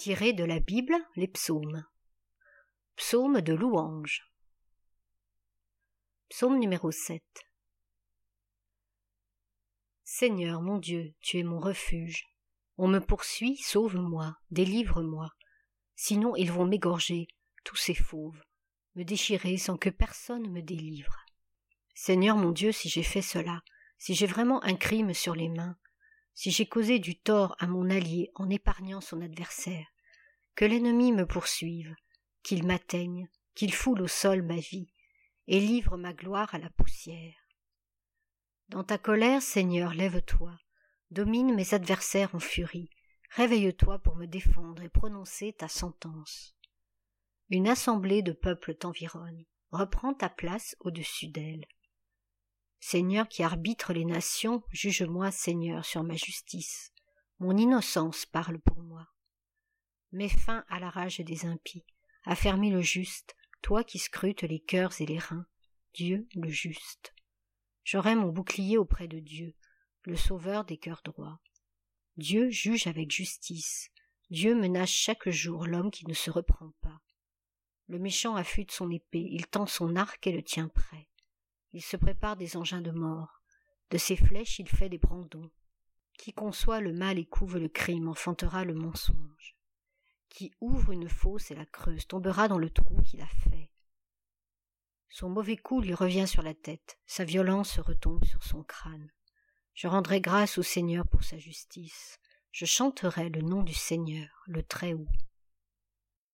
Tiré de la Bible, les psaumes. Psaume de louange. Psaume numéro 7. Seigneur mon Dieu, tu es mon refuge. On me poursuit, sauve-moi, délivre-moi. Sinon ils vont m'égorger, tous ces fauves, me déchirer sans que personne me délivre. Seigneur mon Dieu, si j'ai fait cela, si j'ai vraiment un crime sur les mains, si j'ai causé du tort à mon allié en épargnant son adversaire, que l'ennemi me poursuive, qu'il m'atteigne, qu'il foule au sol ma vie, et livre ma gloire à la poussière. Dans ta colère, Seigneur, lève-toi, domine mes adversaires en furie, réveille-toi pour me défendre et prononcer ta sentence. Une assemblée de peuples t'environne, reprends ta place au-dessus d'elle. Seigneur qui arbitre les nations, juge-moi, Seigneur, sur ma justice. Mon innocence parle pour moi. Mets fin à la rage des impies, affermis le juste, toi qui scrutes les cœurs et les reins, Dieu le juste. J'aurai mon bouclier auprès de Dieu, le sauveur des cœurs droits. Dieu juge avec justice, Dieu menace chaque jour l'homme qui ne se reprend pas. Le méchant affûte son épée, il tend son arc et le tient prêt. Il se prépare des engins de mort, de ses flèches il fait des brandons. Qui conçoit le mal et couve le crime enfantera le mensonge. Qui ouvre une fosse et la creuse tombera dans le trou qu'il a fait. Son mauvais coup lui revient sur la tête, sa violence retombe sur son crâne. Je rendrai grâce au Seigneur pour sa justice, je chanterai le nom du Seigneur, le Très-Haut.